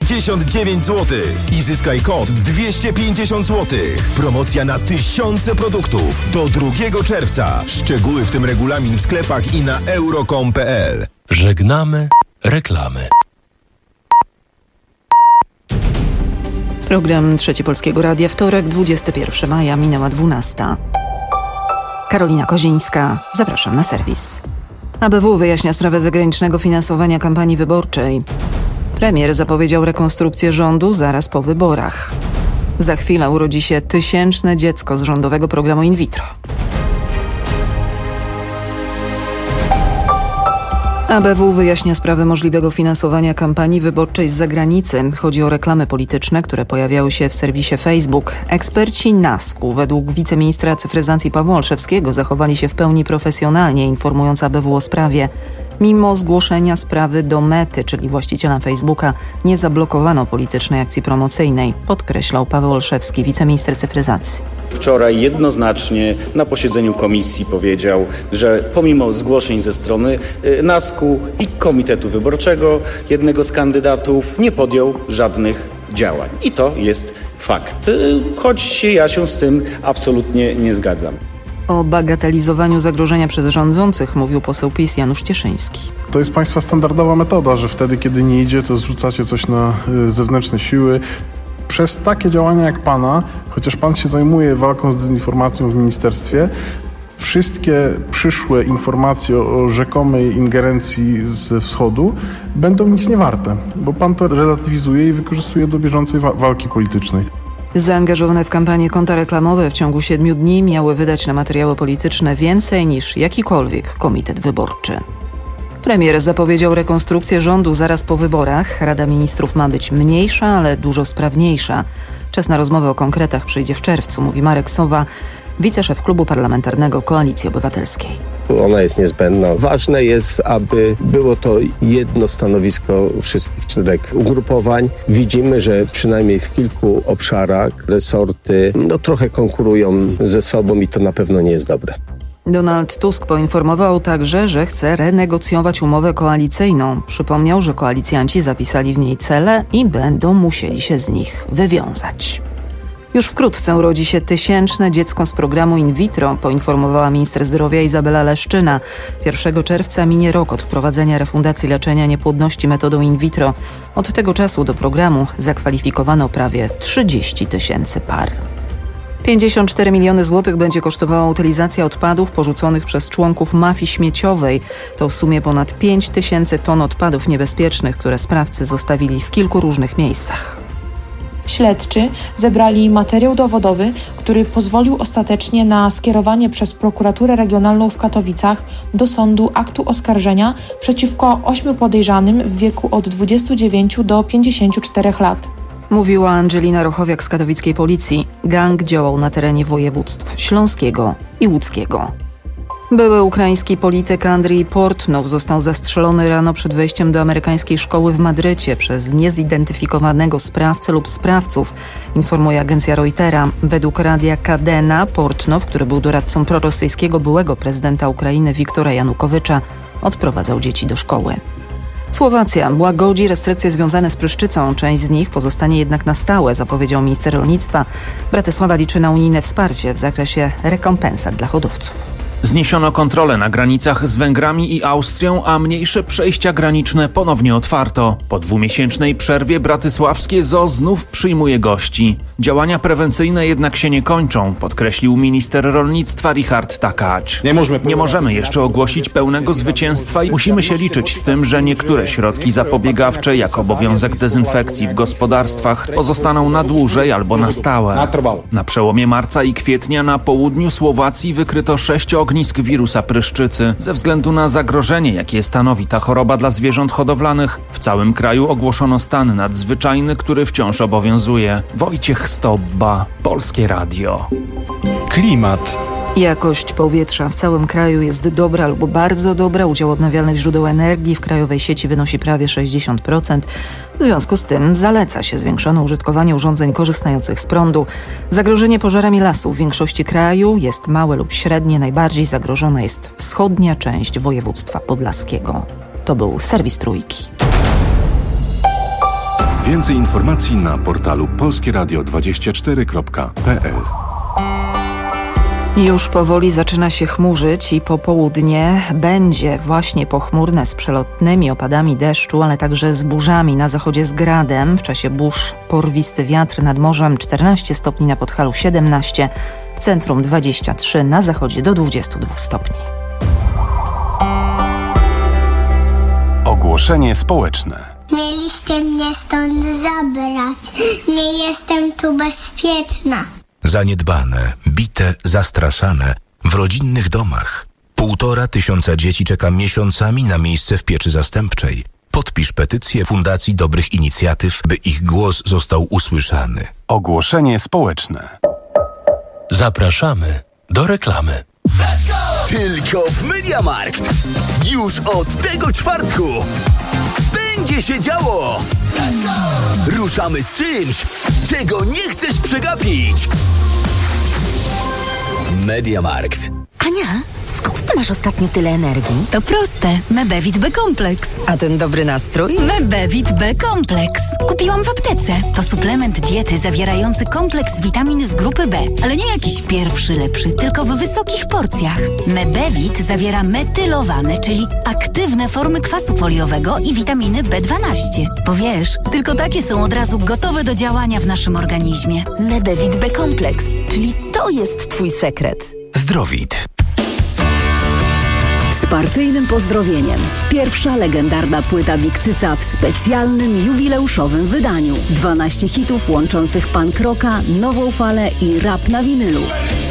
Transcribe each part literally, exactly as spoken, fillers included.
dziewięćdziesiąt dziewięć złotych i zyskaj kod dwieście pięćdziesiąt złotych. Promocja na tysiące produktów do drugiego czerwca. Szczegóły, w tym regulamin w sklepach i na euro kropka com kropka p l. Żegnamy reklamy. Program Trzeci Polskiego Radia, wtorek, dwudziestego pierwszego maja, minęła dwunasta. Karolina Kozińska, zapraszam na serwis. A B W wyjaśnia sprawę zagranicznego finansowania kampanii wyborczej. Premier zapowiedział rekonstrukcję rządu zaraz po wyborach. Za chwilę urodzi się tysięczne dziecko z rządowego programu in vitro. A B W wyjaśnia sprawę możliwego finansowania kampanii wyborczej z zagranicy. Chodzi o reklamy polityczne, które pojawiały się w serwisie Facebook. Eksperci NASK-u według wiceministra cyfryzacji Pawła Olszewskiego zachowali się w pełni profesjonalnie, informując A B W o sprawie. Mimo zgłoszenia sprawy do Mety, czyli właściciela Facebooka, nie zablokowano politycznej akcji promocyjnej, podkreślał Paweł Olszewski, wiceminister cyfryzacji. Wczoraj jednoznacznie na posiedzeniu komisji powiedział, że pomimo zgłoszeń ze strony NASK-u i Komitetu Wyborczego jednego z kandydatów nie podjął żadnych działań. I to jest fakt, choć ja się z tym absolutnie nie zgadzam. O bagatelizowaniu zagrożenia przez rządzących mówił poseł PiS Janusz Cieszyński. To jest państwa standardowa metoda, że wtedy, kiedy nie idzie, to zrzucacie coś na zewnętrzne siły. Przez takie działania jak pana, chociaż pan się zajmuje walką z dezinformacją w ministerstwie, wszystkie przyszłe informacje o rzekomej ingerencji z wschodu będą nic nie warte, bo pan to relatywizuje i wykorzystuje do bieżącej wa- walki politycznej. Zaangażowane w kampanię konta reklamowe w ciągu siedmiu dni miały wydać na materiały polityczne więcej niż jakikolwiek komitet wyborczy. Premier zapowiedział rekonstrukcję rządu zaraz po wyborach. Rada Ministrów ma być mniejsza, ale dużo sprawniejsza. Czas na rozmowę o konkretach przyjdzie w czerwcu, mówi Marek Sowa, wiceszef Klubu Parlamentarnego Koalicji Obywatelskiej. Ona jest niezbędna. Ważne jest, aby było to jedno stanowisko wszystkich czterech ugrupowań. Widzimy, że przynajmniej w kilku obszarach resorty no, trochę konkurują ze sobą i to na pewno nie jest dobre. Donald Tusk poinformował także, że chce renegocjować umowę koalicyjną. Przypomniał, że koalicjanci zapisali w niej cele i będą musieli się z nich wywiązać. Już wkrótce urodzi się tysięczne dziecko z programu in vitro, poinformowała minister zdrowia Izabela Leszczyna. pierwszego czerwca minie rok od wprowadzenia refundacji leczenia niepłodności metodą in vitro. Od tego czasu do programu zakwalifikowano prawie trzydzieści tysięcy par. pięćdziesiąt cztery miliony złotych będzie kosztowała utylizacja odpadów porzuconych przez członków mafii śmieciowej. To w sumie ponad pięć tysięcy ton odpadów niebezpiecznych, które sprawcy zostawili w kilku różnych miejscach. Śledczy zebrali materiał dowodowy, który pozwolił ostatecznie na skierowanie przez prokuraturę regionalną w Katowicach do sądu aktu oskarżenia przeciwko ośmiu podejrzanym w wieku od dwudziestu dziewięciu do pięćdziesięciu czterech lat. Mówiła Angelina Rochowiak z katowickiej policji. Gang działał na terenie województw śląskiego i łódzkiego. Były ukraiński polityk Andrii Portnow został zastrzelony rano przed wejściem do amerykańskiej szkoły w Madrycie przez niezidentyfikowanego sprawcę lub sprawców, informuje agencja Reutera. Według radia Kadena Portnow, który był doradcą prorosyjskiego byłego prezydenta Ukrainy Wiktora Janukowycza, odprowadzał dzieci do szkoły. Słowacja łagodzi restrykcje związane z pryszczycą. Część z nich pozostanie jednak na stałe, zapowiedział minister rolnictwa. Bratysława liczy na unijne wsparcie w zakresie rekompensat dla hodowców. Zniesiono kontrolę na granicach z Węgrami i Austrią, a mniejsze przejścia graniczne ponownie otwarto. Po dwumiesięcznej przerwie bratysławskie zoo znów przyjmuje gości. Działania prewencyjne jednak się nie kończą, podkreślił minister rolnictwa Richard Takacz. Nie możemy jeszcze ogłosić pełnego zwycięstwa i musimy się liczyć z tym, że niektóre środki zapobiegawcze, jak obowiązek dezynfekcji w gospodarstwach, pozostaną na dłużej albo na stałe. Na przełomie marca i kwietnia na południu Słowacji wykryto sześć ognisk wirusa pryszczycy. Ze względu na zagrożenie, jakie stanowi ta choroba dla zwierząt hodowlanych, w całym kraju ogłoszono stan nadzwyczajny, który wciąż obowiązuje. Wojciech Stobba, Polskie Radio. Klimat. Jakość powietrza w całym kraju jest dobra lub bardzo dobra. Udział odnawialnych źródeł energii w krajowej sieci wynosi prawie sześćdziesiąt procent. W związku z tym zaleca się zwiększone użytkowanie urządzeń korzystających z prądu. Zagrożenie pożarami lasów w większości kraju jest małe lub średnie. Najbardziej zagrożona jest wschodnia część województwa podlaskiego. To był serwis Trójki. Więcej informacji na portalu polskie radio dwadzieścia cztery kropka p l. Już powoli zaczyna się chmurzyć i popołudnie będzie właśnie pochmurne z przelotnymi opadami deszczu, ale także z burzami na zachodzie z gradem. W czasie burz porwisty wiatr nad morzem czternaście stopni, na Podhalu siedemnaście, w centrum dwadzieścia trzy, na zachodzie do dwudziestu dwóch stopni. Ogłoszenie społeczne. Mieliście mnie stąd zabrać. Nie jestem tu bezpieczna. Zaniedbane, bite, zastraszane w rodzinnych domach. Półtora tysiąca dzieci czeka miesiącami na miejsce w pieczy zastępczej. Podpisz petycję Fundacji Dobrych Inicjatyw, by ich głos został usłyszany. Ogłoszenie społeczne. Zapraszamy do reklamy. Tylko w MediaMarkt. Już od tego czwartku będzie się działo. Ruszamy z czymś, czego nie chcesz przegapić. MediaMarkt. Ania, skąd ty masz ostatnio tyle energii? To proste. Mebevit B-Kompleks. A ten dobry nastrój? Mebevit B-Kompleks. Kupiłam w aptece. To suplement diety zawierający kompleks witamin z grupy B. Ale nie jakiś pierwszy lepszy, tylko w wysokich porcjach. Mebevit zawiera metylowane, czyli aktywne formy kwasu foliowego i witaminy B dwanaście. Bo wiesz, tylko takie są od razu gotowe do działania w naszym organizmie. Mebevit B-Kompleks, czyli to jest twój sekret. Zdrowit. Z partyjnym pozdrowieniem. Pierwsza legendarna płyta Big Cyca w specjalnym, jubileuszowym wydaniu. dwanaście hitów łączących punk rocka, nową falę i rap na winylu.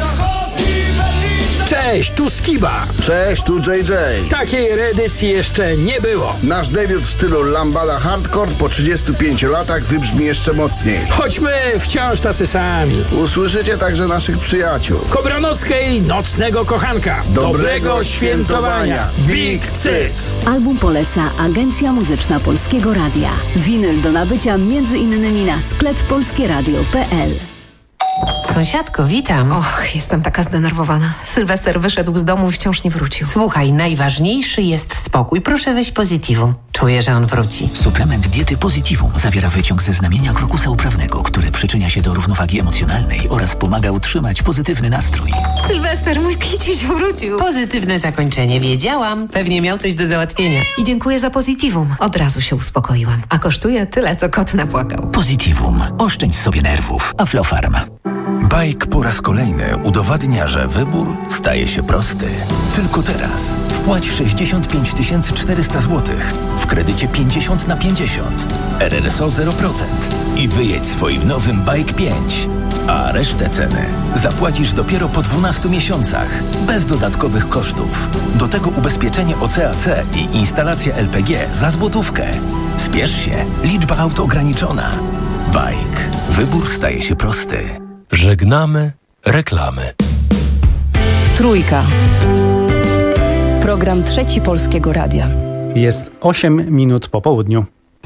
Cześć, tu Skiba. Cześć, tu J J. Takiej reedycji jeszcze nie było. Nasz debiut w stylu lambada hardcore po trzydziestu pięciu latach wybrzmi jeszcze mocniej. Choćmy wciąż tacy sami. Usłyszycie także naszych przyjaciół. Kobranockiej Nocnego Kochanka. Dobrego, Dobrego świętowania. Big Cyc. Album poleca Agencja Muzyczna Polskiego Radia. Winyl do nabycia między innymi na sklep polskieradio kropka p l. Sąsiadko, witam. Och, jestem taka zdenerwowana. Sylwester wyszedł z domu i wciąż nie wrócił. Słuchaj, najważniejszy jest spokój. Proszę weź Positivum. Czuję, że on wróci. Suplement diety Positivum zawiera wyciąg ze znamienia krokusa uprawnego, który przyczynia się do równowagi emocjonalnej oraz pomaga utrzymać pozytywny nastrój. Sylwester, mój kiciuś wrócił. Pozytywne zakończenie. Wiedziałam. Pewnie miał coś do załatwienia. I dziękuję za Positivum. Od razu się uspokoiłam. A kosztuje tyle, co kot napłakał. Positivum. Oszczędź sobie nerwów. Aflofarm. Bajk po raz kolejny udowadnia, że wybór staje się prosty. Tylko teraz wpłać sześćdziesiąt pięć tysięcy czterysta złotych w kredycie pięćdziesiąt na pięćdziesiąt, R R S O zero procent i wyjedź swoim nowym Bajk pięć. A resztę ceny zapłacisz dopiero po dwunastu miesiącach, bez dodatkowych kosztów. Do tego ubezpieczenie O C A C i instalacja L P G za złotówkę. Spiesz się, liczba aut ograniczona. Bajk. Wybór staje się prosty. Żegnamy reklamy. Trójka. Program Trzeci Polskiego Radia. Jest osiem minut po południu.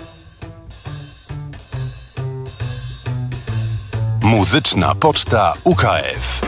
Muzyczna Poczta U K F.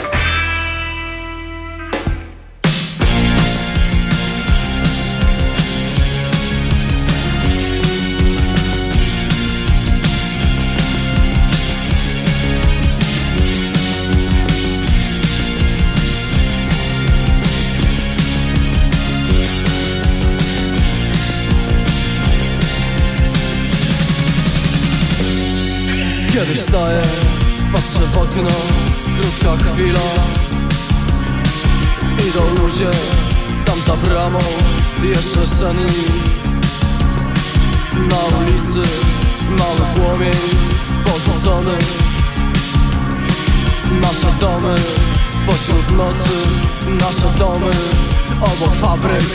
Kiedy stoję, patrzę w okno, krótka chwila. Idą ludzie, tam za bramą, jeszcze senni. Na ulicy, mały płomień, porzucony. Nasze domy, pośród nocy, nasze domy, obok fabryk.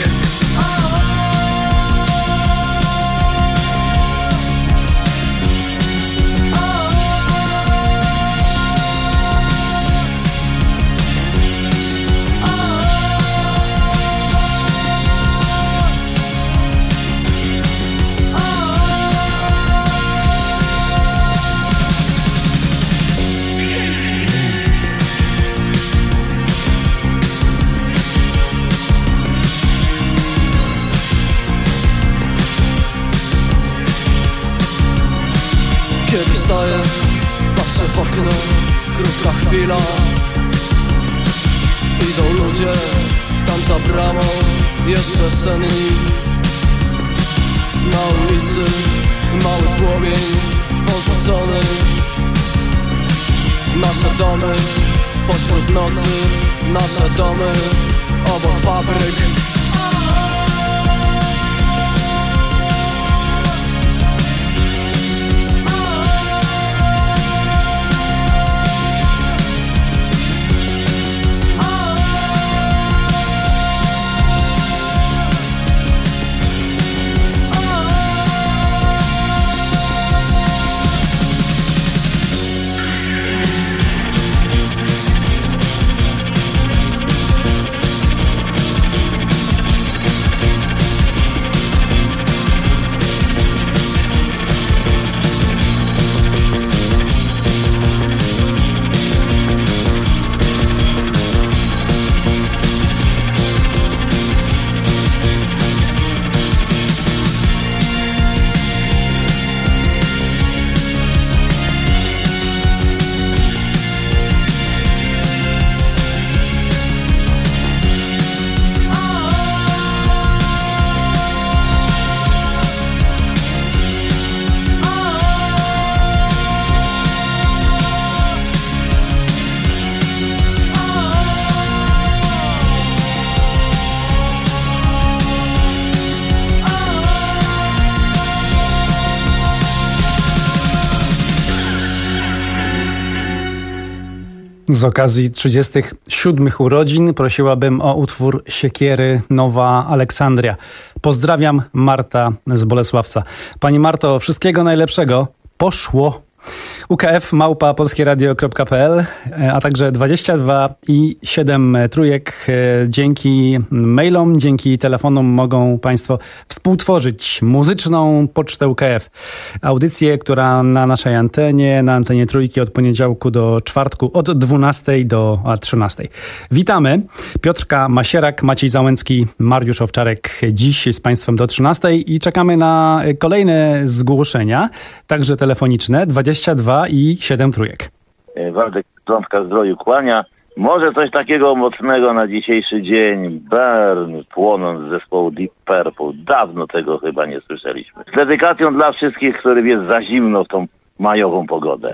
Kiedy stoję, patrzę w okno, krótka chwila. Idą ludzie, tam za bramą, jeszcze senni. Na ulicy mały płomień porzucony. Nasze domy pośród nocy, nasze domy obok fabryk. Z okazji trzydziestych siódmych urodzin prosiłabym o utwór Siekiery Nowa Aleksandria. Pozdrawiam, Marta z Bolesławca. Pani Marto, wszystkiego najlepszego. Poszło. U K F małpa polskieradio kropka p l, a także dwadzieścia dwa i siedem trójek. Dzięki mailom, dzięki telefonom mogą Państwo współtworzyć muzyczną pocztę U K F. Audycję, która na naszej antenie, na antenie Trójki od poniedziałku do czwartku od dwunastej do trzynastej. Witamy. Piotrka Masierak, Maciej Załęcki, Mariusz Owczarek dziś z Państwem do trzynastej i czekamy na kolejne zgłoszenia, także telefoniczne, dwadzieścia dwa i siedem trójek. Waldek Klątka Zdroju kłania. Może coś takiego mocnego na dzisiejszy dzień. Burn, płonąc z zespołu Deep Purple. Dawno tego chyba nie słyszeliśmy. Z dedykacją dla wszystkich, którym jest za zimno w tą majową pogodę.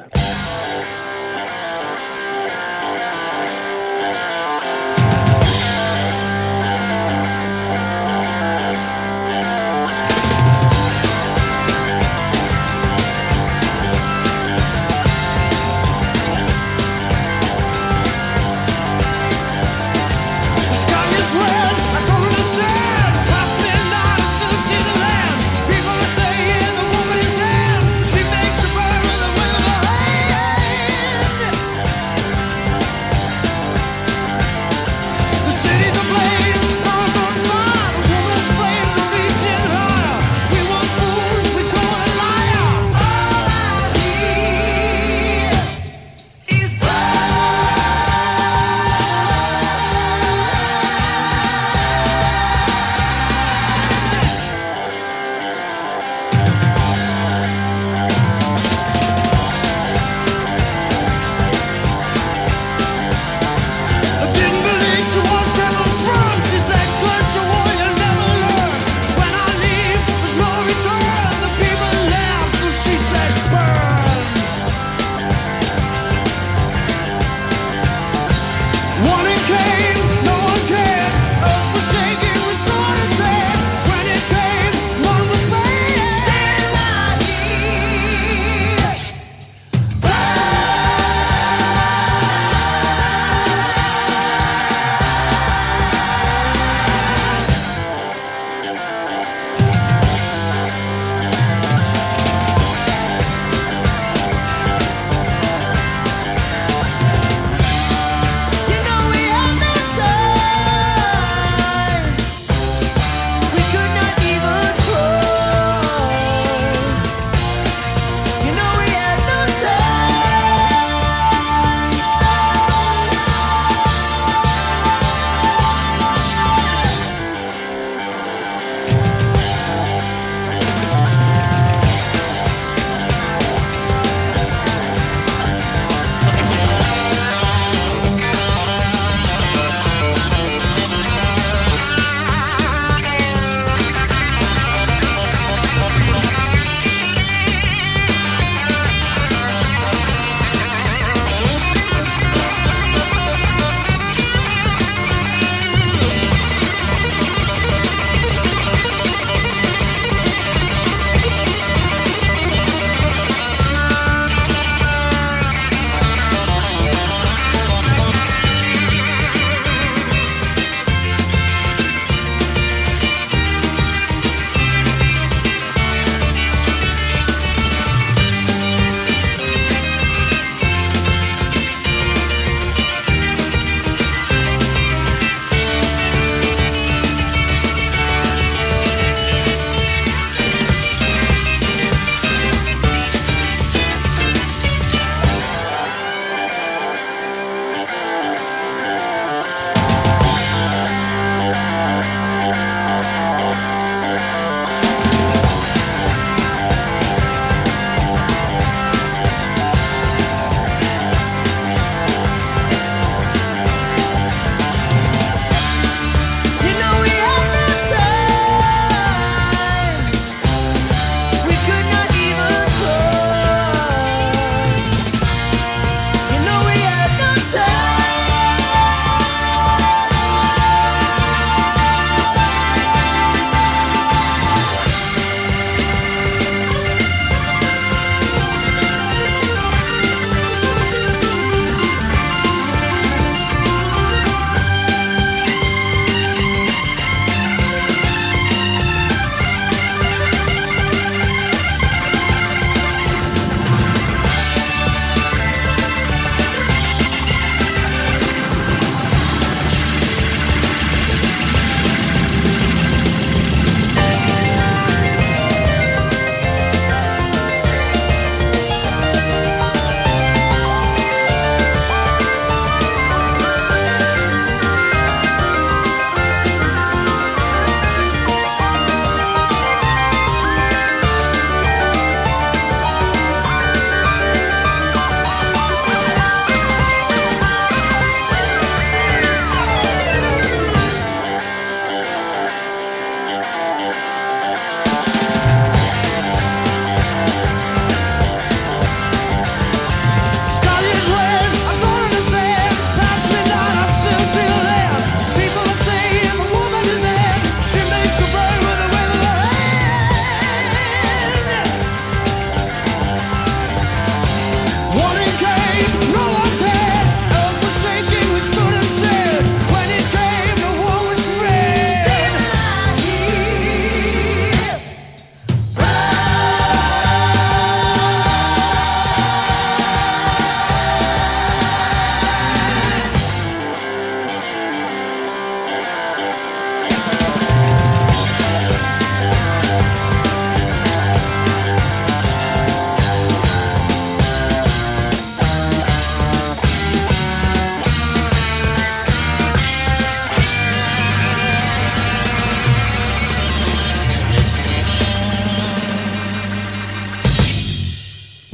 People are saying the woman is dead. She makes the burn of the women.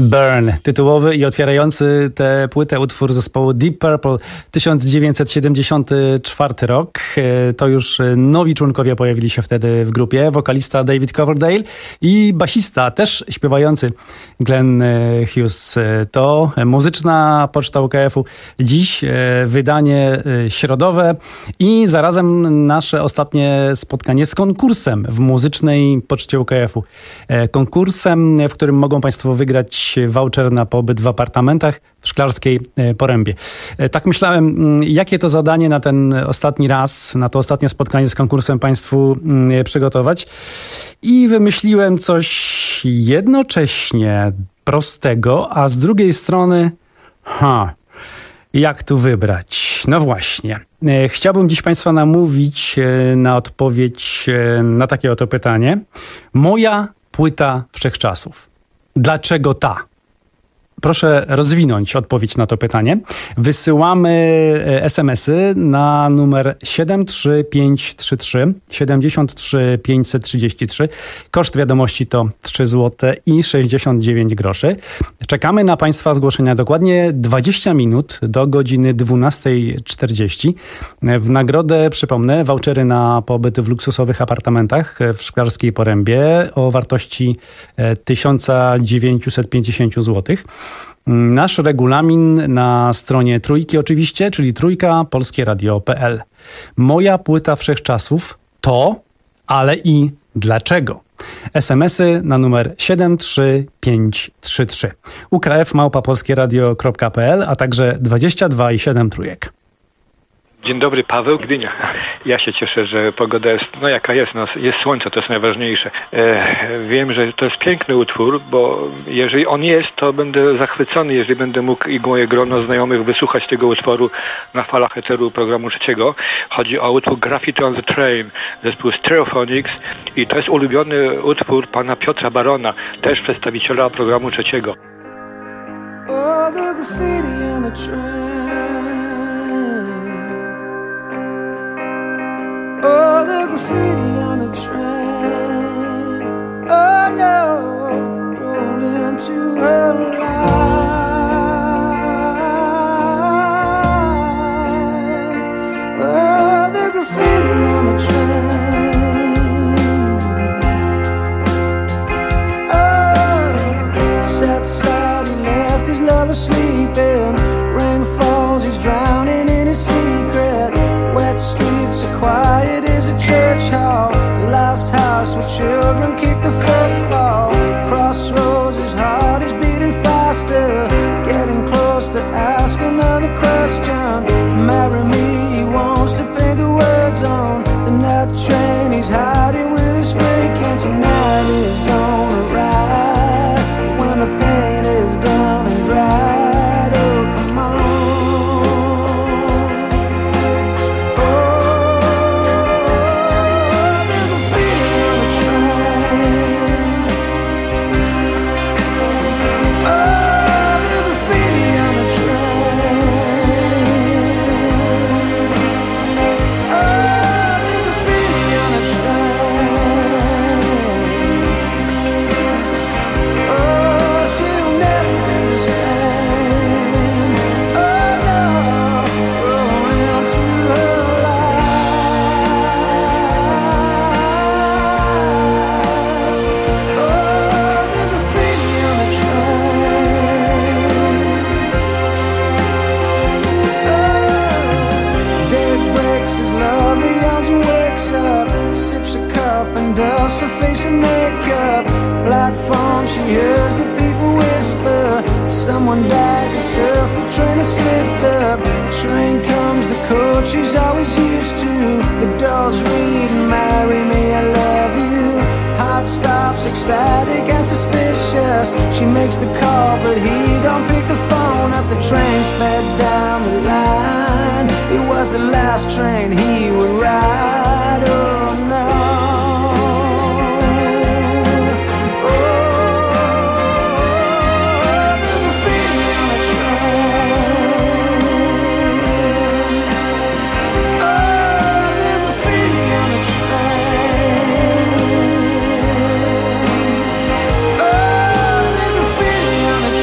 Burn, tytułowy i otwierający tę płytę utwór zespołu Deep Purple, tysiąc dziewięćset siedemdziesiąty czwarty rok. To już nowi członkowie pojawili się wtedy w grupie, wokalista David Coverdale i basista, też śpiewający Glenn Hughes. To muzyczna poczta U K F-u. Dziś wydanie środowe i zarazem nasze ostatnie spotkanie z konkursem w muzycznej poczcie U K F-u. Konkursem, w którym mogą Państwo wygrać voucher na pobyt w apartamentach w Szklarskiej Porębie. Tak myślałem, jakie to zadanie na ten ostatni raz, na to ostatnie spotkanie z konkursem Państwu przygotować i wymyśliłem coś jednocześnie prostego, a z drugiej strony ha, jak tu wybrać? No właśnie. Chciałbym dziś Państwa namówić na odpowiedź na takie oto pytanie. Moja płyta wszechczasów. Dlaczego ta? Proszę rozwinąć odpowiedź na to pytanie. Wysyłamy es em esy na numer siedem trzy pięć trzy trzy siedemdziesiąt trzy pięćset trzydzieści trzy. Koszt wiadomości to trzy złote i sześćdziesiąt dziewięć groszy. Czekamy na Państwa zgłoszenia dokładnie dwadzieścia minut do godziny dwunasta czterdzieści. W nagrodę, przypomnę, vouchery na pobyt w luksusowych apartamentach w Szklarskiej Porębie o wartości tysiąc dziewięćset pięćdziesiąt złotych. Nasz regulamin na stronie Trójki oczywiście, czyli trójka polskie radio kropka p l. Moja płyta wszechczasów to, ale i dlaczego? es em esy na numer siedem trzy pięć trzy trzy. U K F małpa polskie radio kropka p l, a także dwadzieścia dwa i siedem trójek. Dzień dobry, Paweł, Gdynia. Ja się cieszę, że pogoda jest, no jaka jest, no, jest słońce, to jest najważniejsze. E, wiem, że to jest piękny utwór, bo jeżeli on jest, to będę zachwycony, jeżeli będę mógł i moje grono znajomych wysłuchać tego utworu na falach eteru programu trzeciego. Chodzi o utwór Graffiti on the Train, zespół Stereophonics i to jest ulubiony utwór pana Piotra Barona, też przedstawiciela programu trzeciego. Oh, the graffiti on the train. Oh, the graffiti on the train. Oh no, rolled into her life. Oh, the graffiti on the train. Oh, sat aside, he left his lover sleeping. Rain falls, he's drowning in his secret. Wet streets are quiet as a church hall. The last house where children kick the football. Crossroads, his heart is beating faster. Getting close to ask another question. Marry me, he wants to paint the words on the night train. He's hiding with his spray can. Tonight is gonna ride when the pain is done and dried. Oh, come on. Someone died, the surf, the train has slipped up. Train comes, the coach she's always used to. The doors read, marry me, I love you. Heart stops, ecstatic and suspicious. She makes the call, but he don't pick the phone up. The train sped down the line. It was the last train he would ride. Oh no. Oh, the graffiti on the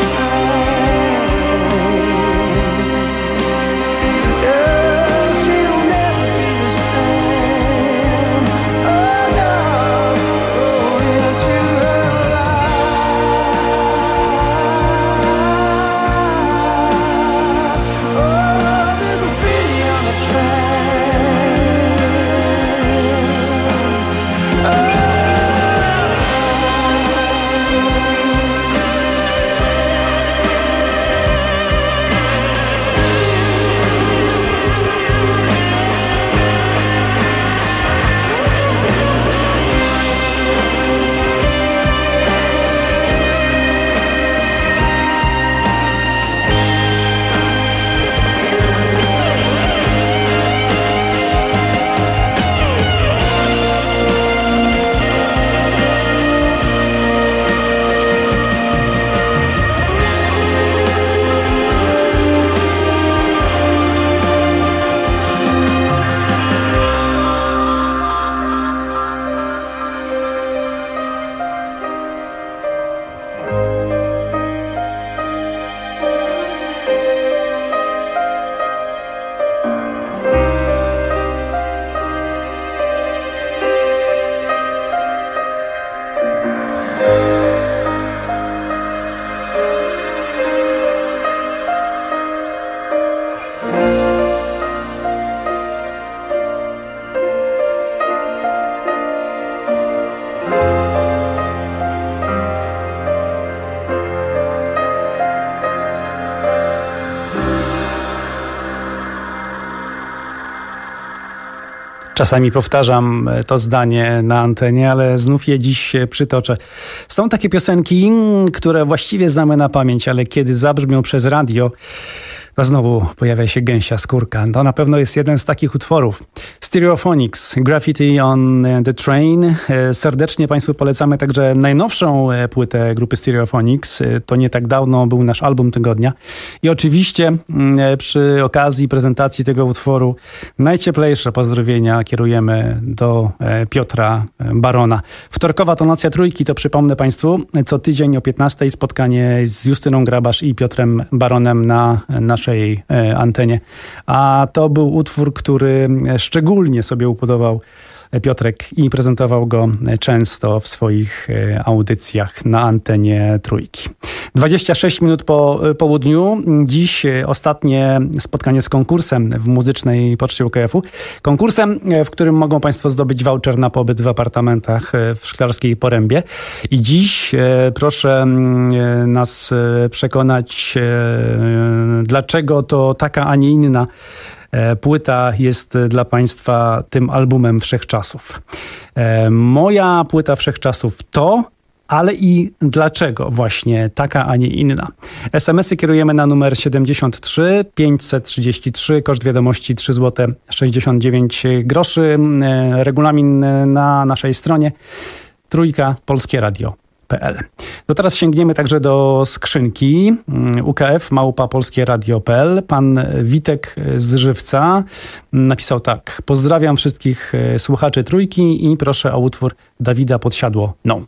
Czasami powtarzam to zdanie na antenie, ale znów je dziś przytoczę. Są takie piosenki, które właściwie znamy na pamięć, ale kiedy zabrzmią przez radio, to znowu pojawia się gęsia skórka. To na pewno jest jeden z takich utworów. Stereophonics, Graffiti on the Train. Serdecznie Państwu polecamy także najnowszą płytę grupy Stereophonics. To nie tak dawno był nasz album tygodnia. I oczywiście przy okazji prezentacji tego utworu najcieplejsze pozdrowienia kierujemy do Piotra Barona. Wtorkowa tonacja trójki, to przypomnę Państwu, co tydzień o piętnastej spotkanie z Justyną Grabasz i Piotrem Baronem na naszej antenie. A to był utwór, który szczególnie sobie upodobał Piotrek i prezentował go często w swoich audycjach na antenie trójki. dwadzieścia sześć minut po południu. Dziś ostatnie spotkanie z konkursem w muzycznej poczcie U K F-u. Konkursem, w którym mogą Państwo zdobyć voucher na pobyt w apartamentach w Szklarskiej Porębie. I dziś proszę nas przekonać, dlaczego to taka, a nie inna płyta jest dla Państwa tym albumem wszechczasów. Moja płyta wszechczasów to, ale i dlaczego właśnie taka, a nie inna. es em esy kierujemy na numer siedemdziesiąt trzy pięćset trzydzieści trzy, koszt wiadomości trzy złote sześćdziesiąt dziewięć groszy. Regulamin na naszej stronie trójka polskie radio kropka p l. No teraz sięgniemy także do skrzynki U K F małpa polskie radio kropka p l. Pan Witek z Żywca napisał tak: pozdrawiam wszystkich słuchaczy trójki i proszę o utwór Dawida Podsiadło No.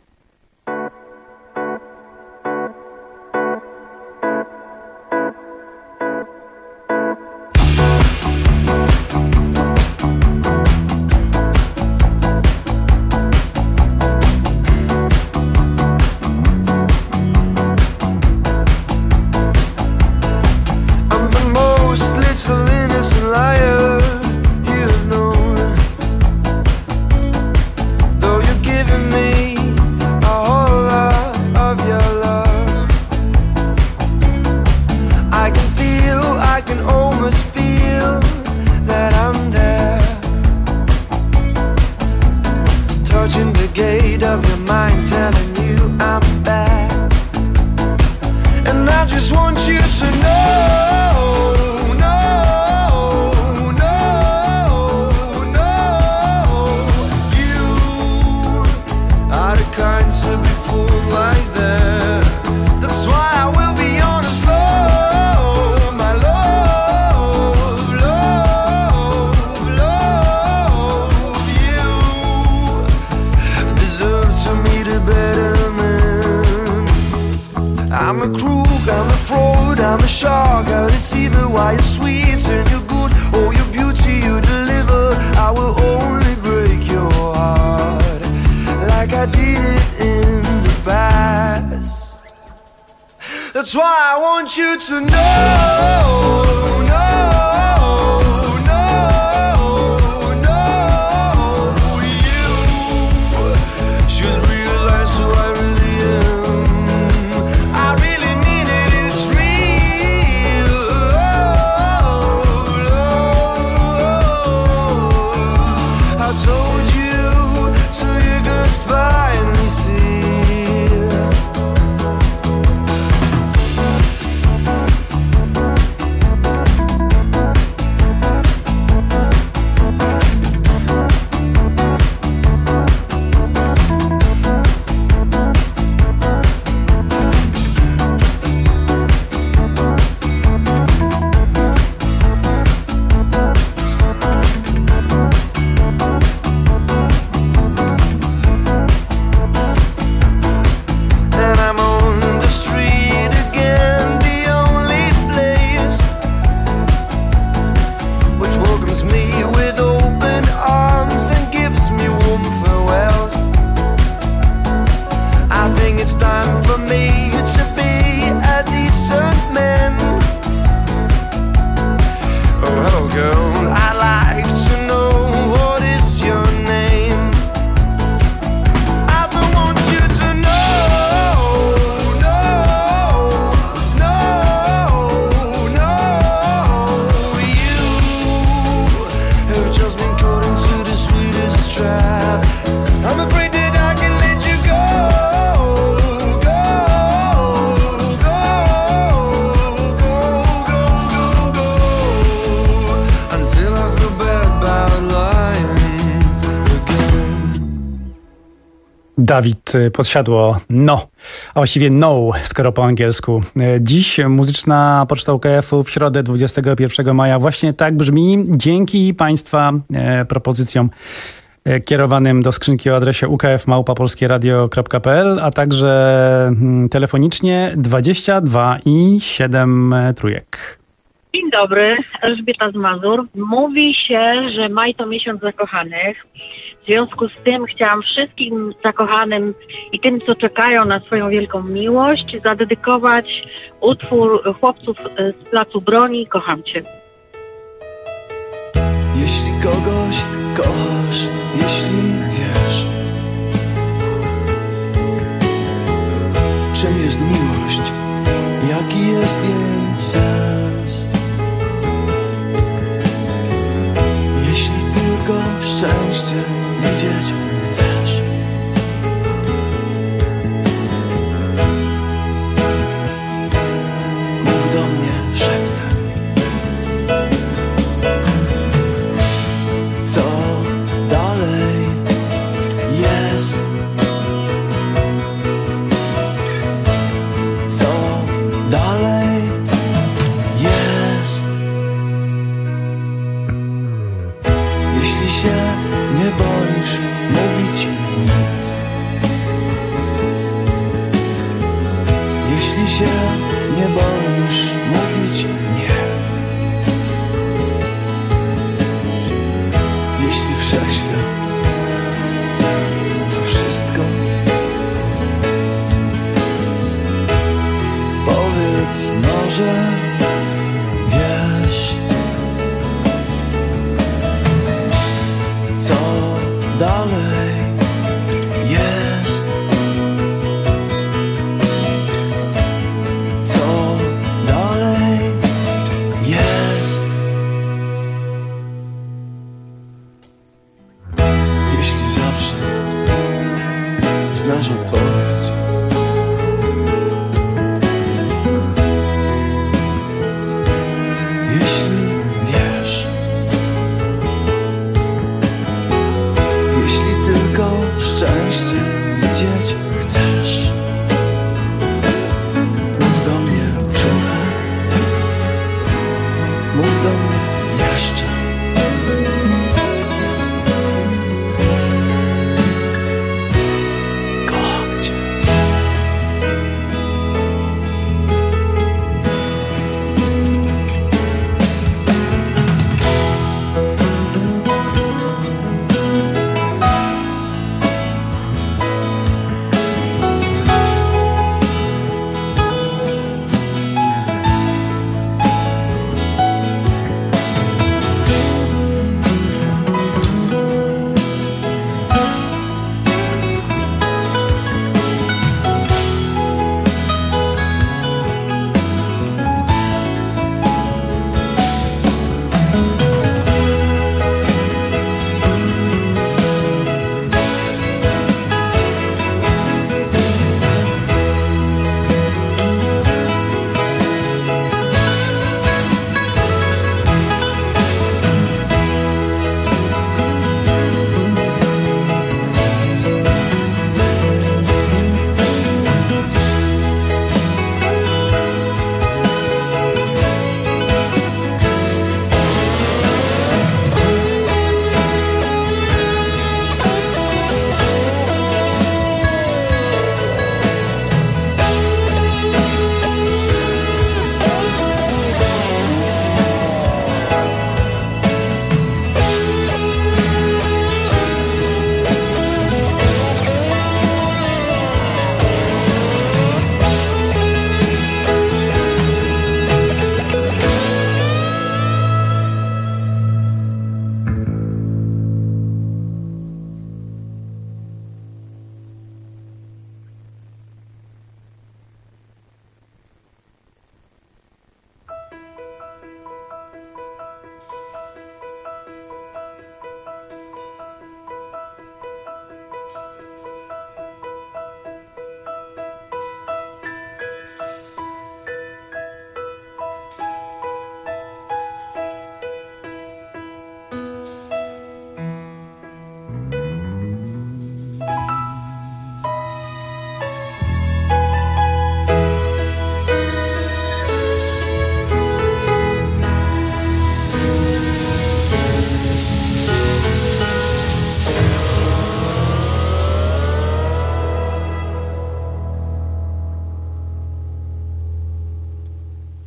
That's why I want you to know, know, know, know. You should realize who I really am. I really mean it, it's real. Oh, oh, I told you till you could finally see. Dawid Podsiadło, no, a właściwie no, skoro po angielsku. Dziś muzyczna poczta U K F-u w środę dwudziestego pierwszego maja właśnie tak brzmi. Dzięki Państwa e, propozycjom e, kierowanym do skrzynki o adresie u k f małpa polskie radio kropka p l, a także m, telefonicznie dwadzieścia dwa i siedem trójek. Dzień dobry, Elżbieta z Mazur. Mówi się, że maj to miesiąc zakochanych. W związku z tym chciałam wszystkim zakochanym i tym, co czekają na swoją wielką miłość, zadedykować utwór chłopców z Placu Broni Kocham Cię. Jeśli kogoś kochasz, jeśli wiesz, czym jest miłość, jaki jest jej sens, jeśli tylko szczęście widzieć chcesz, mów do mnie szeptem. Co dalej jest? Co dalej jest? Jeśli się nie boisz mówić nic, jeśli się nie boisz mówić nie, jeśli wszechświat to wszystko, powiedz może wiesz, co dalej jest, co dalej jest. Jeśli zawsze znasz odpowiedź,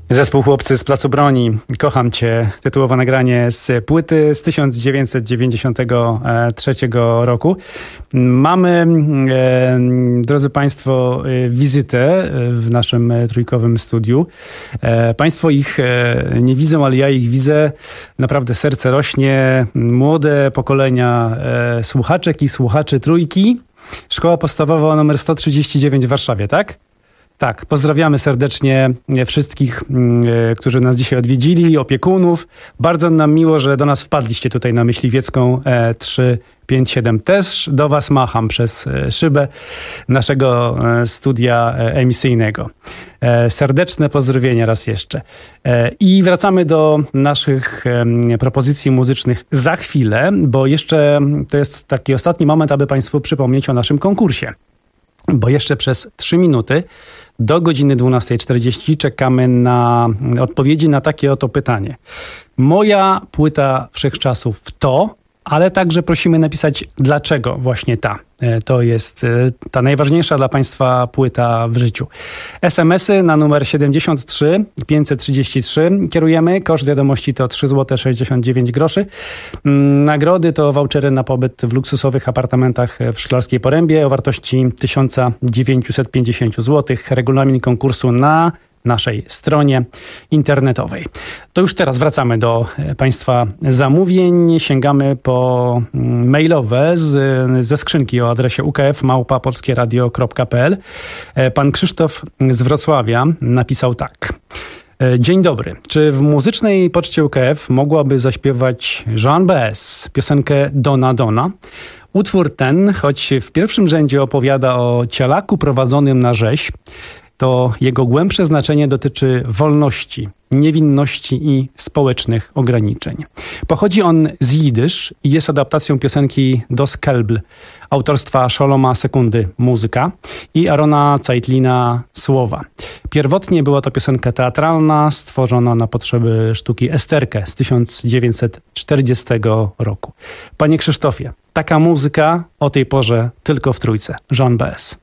Zespół Chłopcy z Placu Broni, Kocham Cię, tytułowe nagranie z płyty z tysiąc dziewięćset dziewięćdziesiątego trzeciego roku. Mamy, e, drodzy Państwo, wizytę w naszym trójkowym studiu. E, państwo ich e, nie widzą, ale ja ich widzę. Naprawdę serce rośnie. Młode pokolenia e, słuchaczek i słuchaczy Trójki. Szkoła podstawowa numer sto trzydzieści dziewięć w Warszawie, tak? Tak, pozdrawiamy serdecznie wszystkich, którzy nas dzisiaj odwiedzili, opiekunów. Bardzo nam miło, że do nas wpadliście tutaj na Myśliwiecką trzysta pięćdziesiąt siedem. Też do Was macham przez szybę naszego studia emisyjnego. Serdeczne pozdrowienia raz jeszcze. I wracamy do naszych propozycji muzycznych za chwilę, bo jeszcze to jest taki ostatni moment, aby Państwu przypomnieć o naszym konkursie. Bo jeszcze przez trzy minuty do godziny dwunastej czterdzieści czekamy na odpowiedzi na takie oto pytanie. Moja płyta wszechczasów to, ale także prosimy napisać, dlaczego właśnie ta. To jest ta najważniejsza dla Państwa płyta w życiu. es em esy na numer siedemdziesiąt trzy pięćset trzydzieści trzy kierujemy. Koszt wiadomości to trzy złote sześćdziesiąt dziewięć groszy. Nagrody to vouchery na pobyt w luksusowych apartamentach w Szklarskiej Porębie o wartości tysiąc dziewięćset pięćdziesiąt złotych. Regulamin konkursu na naszej stronie internetowej. To już teraz wracamy do Państwa zamówień. Sięgamy po mailowe z, ze skrzynki o adresie u k f małpa polskie radio kropka p l. Pan Krzysztof z Wrocławia napisał tak. Dzień dobry. Czy w muzycznej poczcie U K F mogłaby zaśpiewać Joan Baez piosenkę Dona Dona? Utwór ten, choć w pierwszym rzędzie opowiada o cielaku prowadzonym na rzeź, to jego głębsze znaczenie dotyczy wolności, niewinności i społecznych ograniczeń. Pochodzi on z jidysz i jest adaptacją piosenki Das Kelbl autorstwa Szoloma Sekundy muzyka i Arona Zeitlina słowa. Pierwotnie była to piosenka teatralna stworzona na potrzeby sztuki Esterkę z tysiąc dziewięćset czterdziestego roku. Panie Krzysztofie, taka muzyka o tej porze tylko w Trójce. Joan Baez.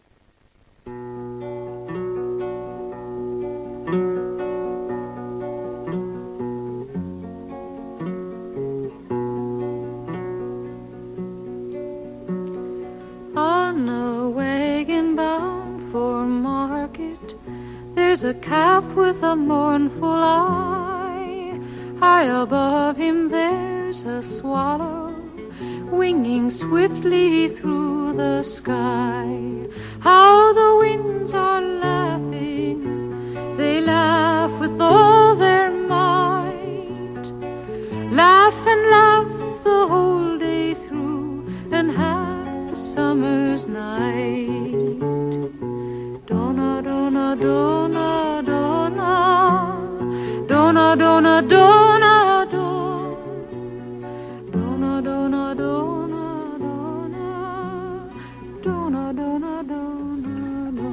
There's a calf with a mournful eye. High above him there's a swallow winging swiftly through the sky. How the winds are laughing, they laugh with all their might. Laugh and laugh the whole day through and half the summer's night. Donna, donna, donna, donna, donna, donna, donna, donna, donna, donna, donna, donna, donna, donna.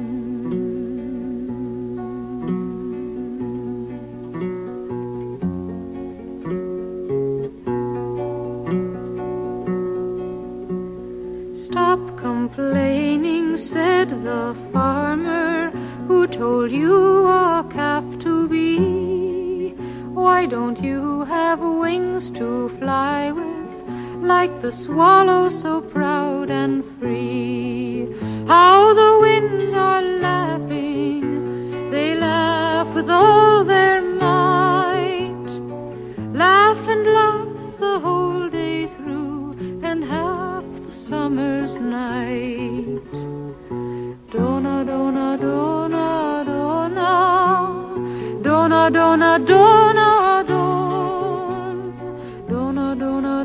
Stop complaining, said the farmer who told you a calf to be. Why don't you have wings to fly with, like the swallow so proud and free? How the winds are laughing, they laugh with all their might. Laugh and laugh the whole day through and half the summer's night. Donna, donna, donna, donna, donna, donna, donna, donna, donna, donna,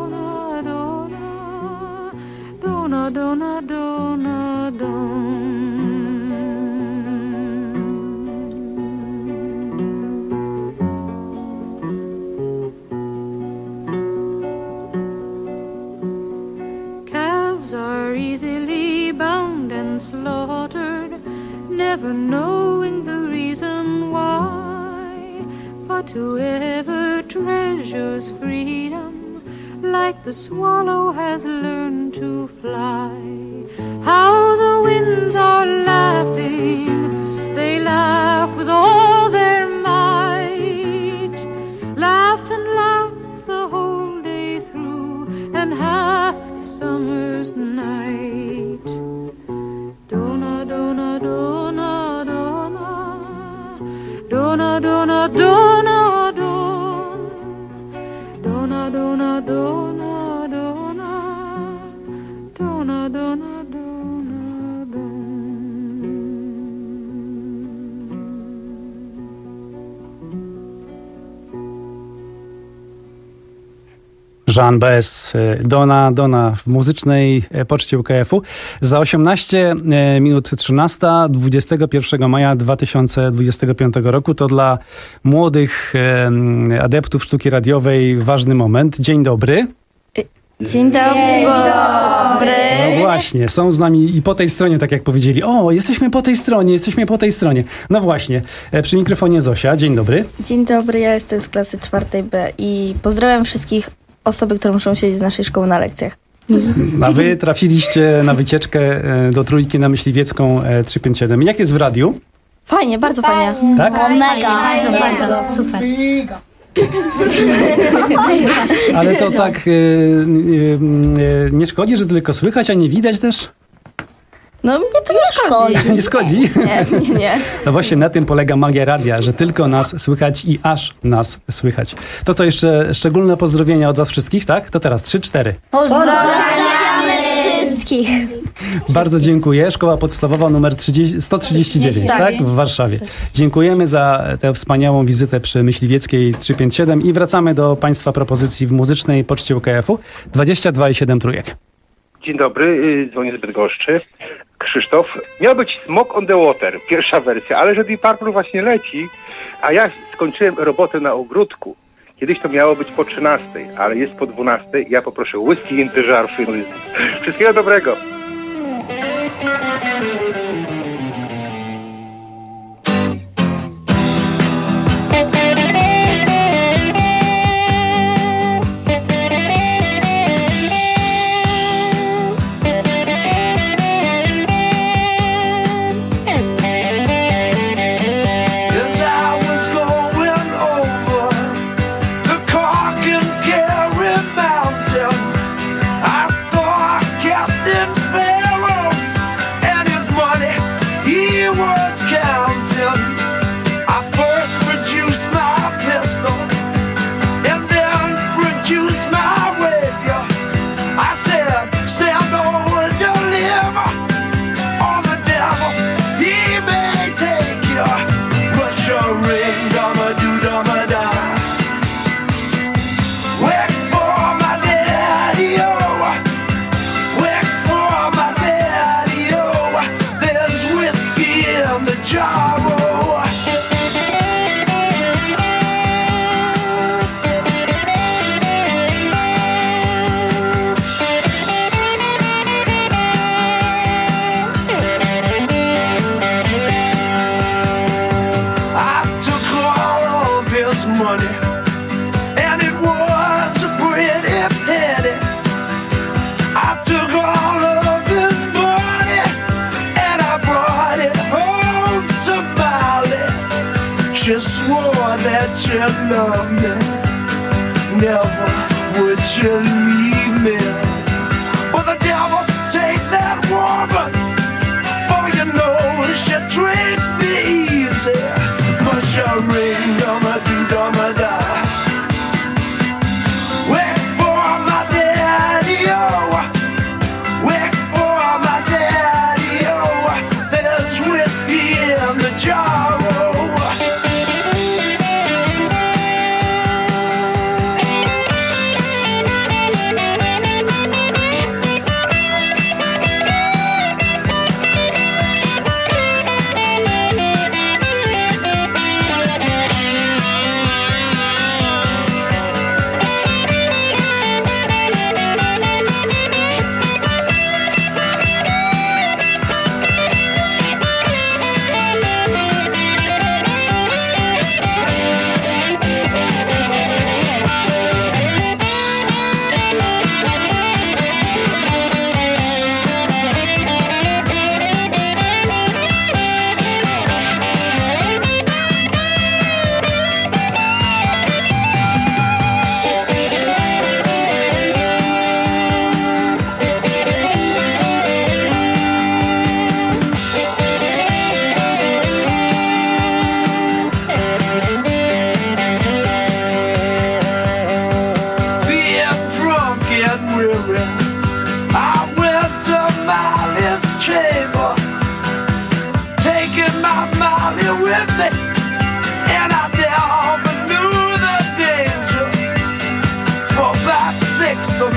donna, donna, donna, donna, donna. Calves are easily bound and slaughtered, never knowing the reason why. But whoever treasures freedom, like the swallow has learned to fly. How the winds are laughing, they laugh with all their Donna, donna, donna, don. Donna, donna, donna, donna. Donna, donna, donna, don. Jean Baez, Donna, Donna w muzycznej poczcie U K F-u. Za osiemnaście minut trzynasta, dwudziestego pierwszego maja dwa tysiące dwudziestego piątego roku. To dla młodych adeptów sztuki radiowej ważny moment. Dzień dobry. Dzień dobry. dobry. No właśnie, są z nami i po tej stronie, tak jak powiedzieli. O, jesteśmy po tej stronie, jesteśmy po tej stronie. No właśnie, przy mikrofonie Zosia. Dzień dobry. Dzień dobry, ja jestem z klasy czwartej B i pozdrawiam wszystkich osoby, które muszą siedzieć z naszej szkoły na lekcjach. A wy trafiliście na wycieczkę do Trójki na Myśliwiecką trzysta pięćdziesiąt siedem. Jak jest w radiu? Fajnie, bardzo fajnie. Tak? O, mega, bardzo, bardzo, super. Ale to tak yy, yy, yy, nie szkodzi, że tylko słychać, a nie widać też? No mnie to nie szkodzi. Nie szkodzi? Nie, nie, nie. No właśnie na tym polega magia radia, że tylko nas słychać i aż nas słychać. To co, jeszcze szczególne pozdrowienia od was wszystkich, tak? To teraz trzy, cztery. Pozdrawiamy wszystkich. Bardzo dziękuję. Szkoła podstawowa numer sto trzydzieści dziewięć, tak. tak? W Warszawie. Dziękujemy za tę wspaniałą wizytę przy Myśliwieckiej trzysta pięćdziesiąt siedem i wracamy do państwa propozycji w muzycznej poczcie U K F-u dwadzieścia dwa i siedem trójek. Dzień dobry, dzwonię z Bydgoszczy. Krzysztof. Miał być Smoke on the Water, pierwsza wersja, ale że Deep Purple właśnie leci, a ja skończyłem robotę na ogródku. Kiedyś to miało być po trzynastej, ale jest po dwunastej. Ja poproszę Whiskey in the Jar. Wszystkiego dobrego.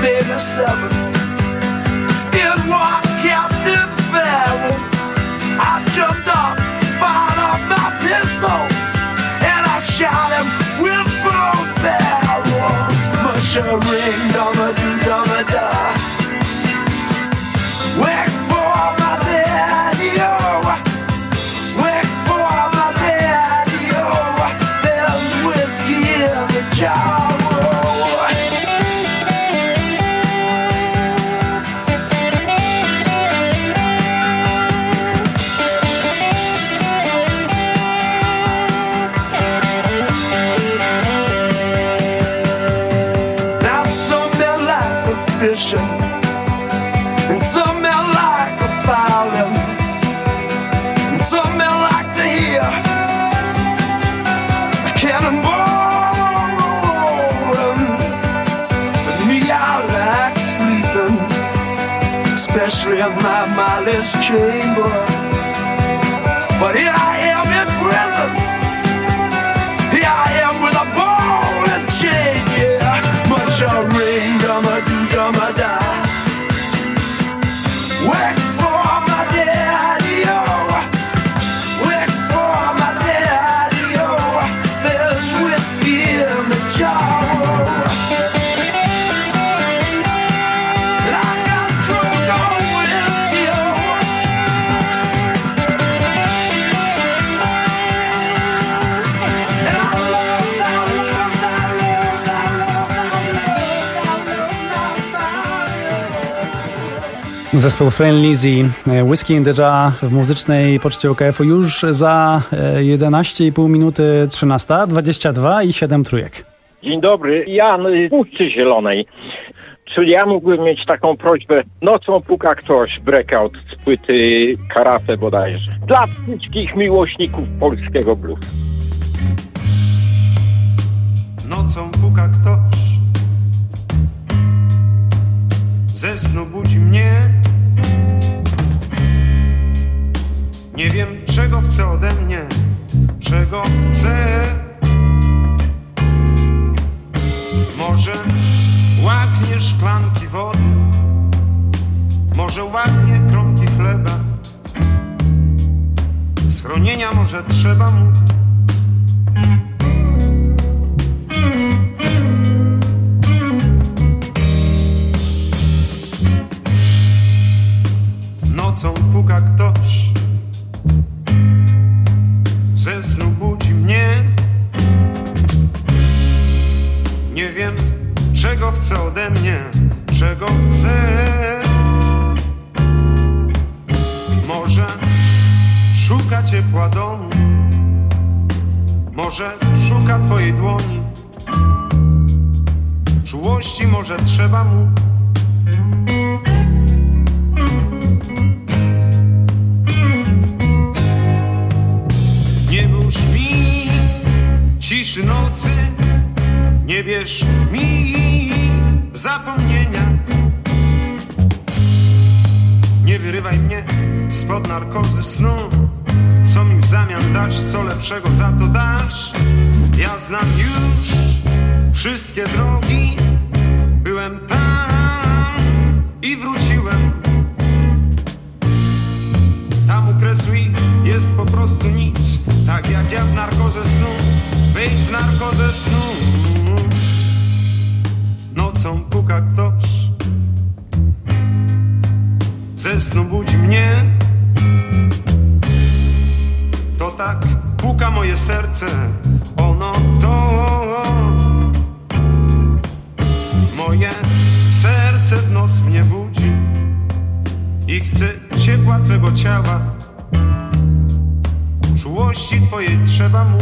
baby seven. In one captain barrel, I jumped up, fired up my pistols, and I shot him with both barrels. Mushering, dumma do, dumma da. Wait for my daddy-o. Wait for my daddy-o. There's whiskey in the jar. And some men like the violin, and some men like to hear a cannonball rolling. But me, I like sleeping, especially in my mindless chamber. But here I am in prison, here I am with a ball and chain, yeah. Much a ring, dumma do, dumma da. Wait for my daddy-o. Wait for my daddy-o. There's whiskey in the jar. And I got drunk on whiskey. And I love, I love, I love, I love, Zespół Thin Lizzy, Whiskey in the Jar w muzycznej poczcie U K F-u już za jedenaście i pół minuty, trzynasta, dwadzieścia dwa i siedem trójek. Dzień dobry, Jan z Puszczy Zielonej. Czy ja mógłbym mieć taką prośbę? Nocą puka ktoś, breakout z płyty Karate bodajże. Dla wszystkich miłośników polskiego blues. Nocą puka ktoś, ze snu budzi mnie. Nie wiem, czego chce ode mnie, czego chce. Może łaknie szklanki wody, może łaknie kromki chleba. Schronienia może trzeba mu. Nocą puka ktoś, ze snu budzi mnie. Nie wiem, czego chce ode mnie, czego chce. Może szuka ciepła domu, może szuka twojej dłoni. Czułości może trzeba mu. Nie bierz mi ciszy nocy, nie bierz mi zapomnienia. Nie wyrywaj mnie spod narkozy snu. Co mi w zamian dasz, co lepszego za to dasz? Ja znam już wszystkie drogi. Byłem tam i wróciłem. Tam u kresli jest po prostu nic. Tak jak ja w narkozę snu. Wejdź w narkozę snu. Nocą puka ktoś, ze snu budzi mnie. To tak puka moje serce, ono to. Moje serce w noc mnie budzi i chce ciepła twego ciała. Czułości twojej trzeba mu.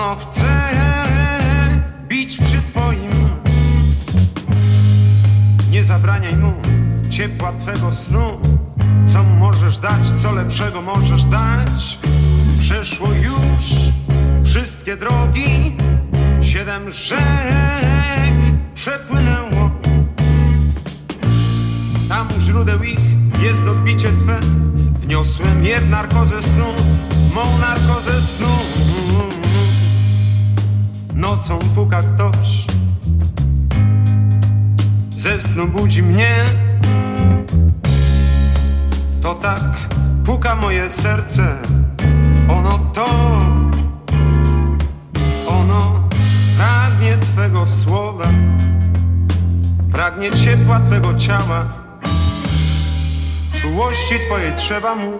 ono chce bić przy twoim. Nie zabraniaj mu ciepła twego snu. Co możesz dać, co lepszego możesz dać? Przeszło już wszystkie drogi, siedem rzek przepłynęło. Tam u źródeł ich jest odbicie twe. Wniosłem je w narkozę snu, mą narkozę snu. Nocą puka ktoś, ze snu budzi mnie. To tak puka moje serce. Ono to, ono pragnie twego słowa, pragnie ciepła twego ciała, czułości twojej trzeba mu.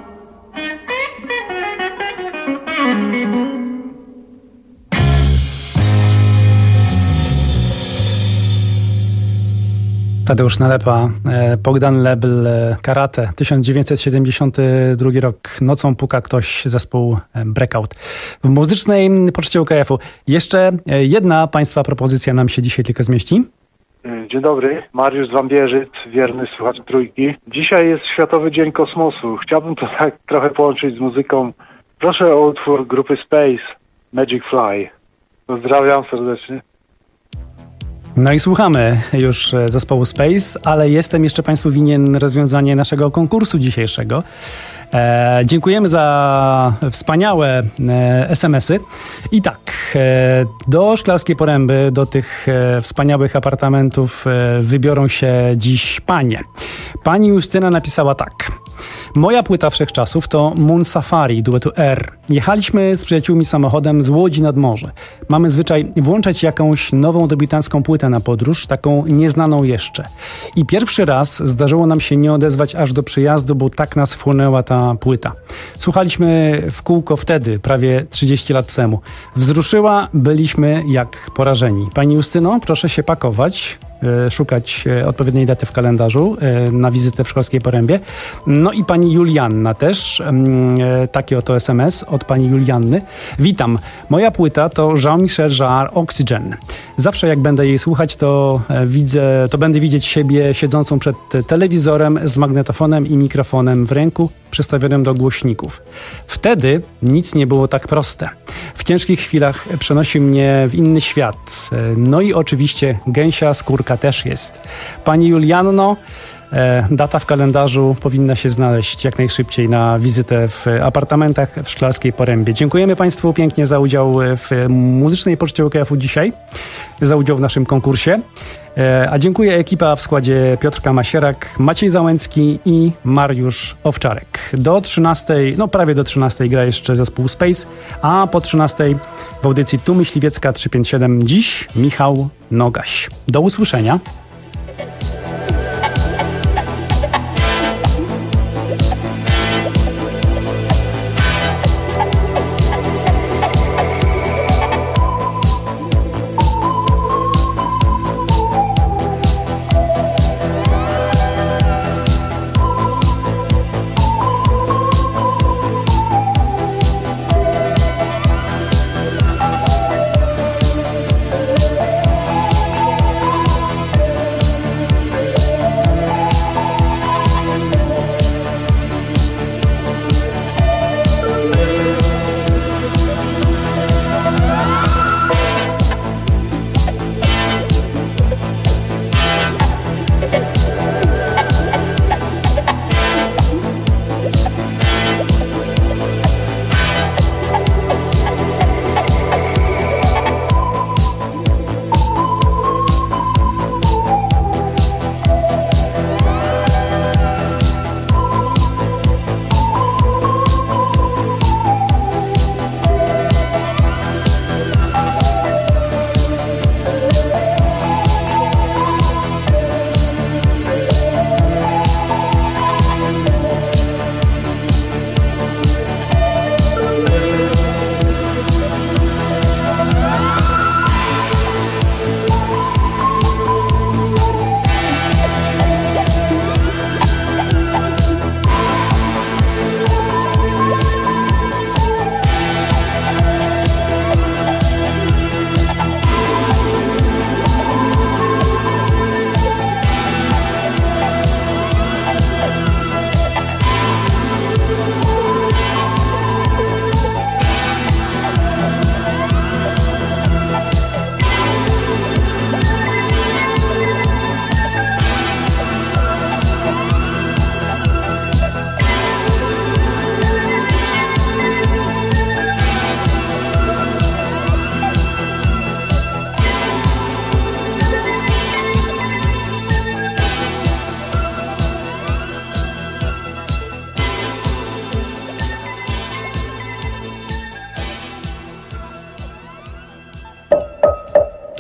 Tadeusz Nalepa, Bogdan Lebl, Karate, tysiąc dziewięćset siedemdziesiąty drugi rok, Nocą puka ktoś, zespół Breakout. W muzycznej poczcie U K F-u. Jeszcze jedna Państwa propozycja nam się dzisiaj tylko zmieści. Dzień dobry, Mariusz z Wambierzyc, wierny słuchacz Trójki. Dzisiaj jest Światowy Dzień Kosmosu. Chciałbym to tak trochę połączyć z muzyką. Proszę o utwór grupy Space, Magic Fly. Pozdrawiam serdecznie. No i słuchamy już zespołu Space, ale jestem jeszcze Państwu winien rozwiązanie naszego konkursu dzisiejszego. E, dziękujemy za wspaniałe e, es em esy. I tak, e, do Szklarskiej Poręby, do tych e, wspaniałych apartamentów e, wybiorą się dziś panie. Pani Justyna napisała tak. Moja płyta wszechczasów to Moon Safari duetu R. Jechaliśmy z przyjaciółmi samochodem z Łodzi nad morze. Mamy zwyczaj włączać jakąś nową debiutancką płytę na podróż, taką nieznaną jeszcze. I pierwszy raz zdarzyło nam się nie odezwać aż do przyjazdu, bo tak nas wchłonęła ta płyta. Słuchaliśmy w kółko wtedy, prawie trzydzieści lat temu. Wzruszyła, byliśmy jak porażeni. Pani Justyno, proszę się pakować, szukać odpowiedniej daty w kalendarzu na wizytę w Szklarskiej Porębie. No i pani Julianna też, taki oto es em es od pani Julianny. Witam. Moja płyta to Jean-Michel Jarre Oxygen. Zawsze jak będę jej słuchać, to widzę, to będę widzieć siebie siedzącą przed telewizorem z magnetofonem i mikrofonem w ręku przystawionym do głośników. Wtedy nic nie było tak proste. W ciężkich chwilach przenosi mnie w inny świat. No i oczywiście gęsia skórka też jest. Pani Julianno, e, data w kalendarzu powinna się znaleźć jak najszybciej na wizytę w apartamentach w Szklarskiej Porębie. Dziękujemy Państwu pięknie za udział w muzycznej poczcie U K F-u dzisiaj, za udział w naszym konkursie. E, a dziękuję ekipa w składzie Piotrka Masierak, Maciej Załęcki i Mariusz Owczarek. Do trzynastej, no prawie do trzynastej gra jeszcze zespół Space, a po trzynastej w audycji Tu Myśliwiecka trzysta pięćdziesiąt siedem dziś Michał Nogaś. Do usłyszenia.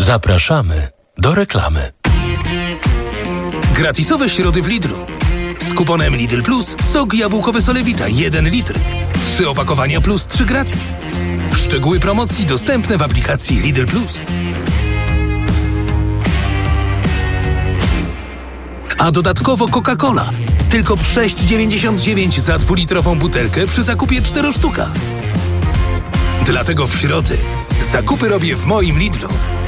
Zapraszamy do reklamy. Gratisowe środy w Lidlu. Z kuponem Lidl Plus sok jabłkowy Solewita jeden litr. Trzy opakowania plus trzy gratis. Szczegóły promocji dostępne w aplikacji Lidl Plus. A dodatkowo Coca-Cola. Tylko sześć dziewięćdziesiąt dziewięć za dwulitrową butelkę przy zakupie czterech sztuka. Dlatego w środę zakupy robię w moim Lidlu.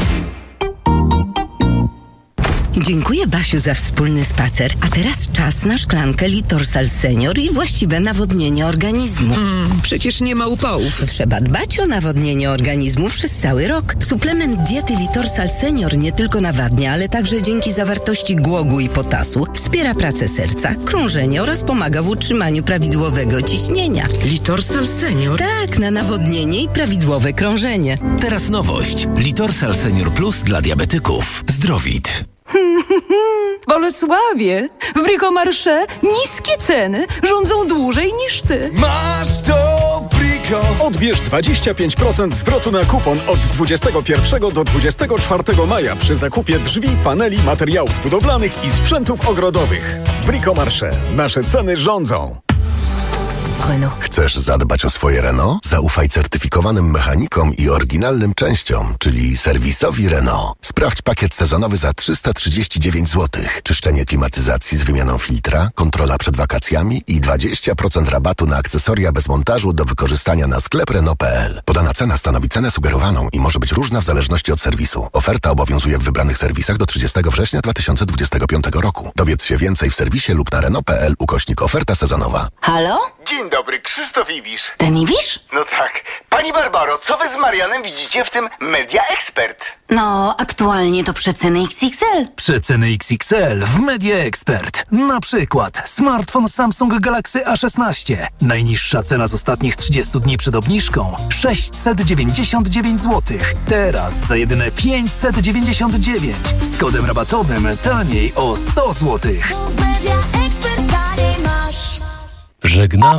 Dziękuję, Basiu, za wspólny spacer. A teraz czas na szklankę Litorsal Senior i właściwe nawodnienie organizmu. Mm, przecież nie ma upałów. Trzeba dbać o nawodnienie organizmu przez cały rok. Suplement diety Litorsal Senior nie tylko nawadnia, ale także dzięki zawartości głogu i potasu wspiera pracę serca, krążenie oraz pomaga w utrzymaniu prawidłowego ciśnienia. Litorsal Senior? Tak, na nawodnienie i prawidłowe krążenie. Teraz nowość. Litorsal Senior Plus dla diabetyków. Zdrowit. Bolesławie, w Bricomarché niskie ceny rządzą dłużej niż ty. Masz to Brico! Odbierz dwadzieścia pięć procent zwrotu na kupon od dwudziestego pierwszego do dwudziestego czwartego maja przy zakupie drzwi, paneli, materiałów budowlanych i sprzętów ogrodowych. Bricomarché. Nasze ceny rządzą. Renault. Chcesz zadbać o swoje Renault? Zaufaj certyfikowanym mechanikom i oryginalnym częściom, czyli serwisowi Renault. Sprawdź pakiet sezonowy za trzysta trzydzieści dziewięć złotych. Czyszczenie klimatyzacji z wymianą filtra, kontrola przed wakacjami i dwadzieścia procent rabatu na akcesoria bez montażu do wykorzystania na sklep Renault kropka p l. Podana cena stanowi cenę sugerowaną i może być różna w zależności od serwisu. Oferta obowiązuje w wybranych serwisach do trzydziestego września dwa tysiące dwudziestego piątego roku. Dowiedz się więcej w serwisie lub na Renault kropka p l ukośnik oferta sezonowa. Halo? Dzień dobry, Krzysztof Ibisz. Ten Ibisz? No tak. Pani Barbaro, co wy z Marianem widzicie w tym Media Expert? No, aktualnie to przeceny X X L. Przeceny X X L w Media Expert. Na przykład smartfon Samsung Galaxy A szesnaście. Najniższa cena z ostatnich trzydziestu dni przed obniżką sześćset dziewięćdziesiąt dziewięć złotych. Teraz za jedyne pięćset dziewięćdziesiąt dziewięć. Z kodem rabatowym taniej o sto złotych. Żegna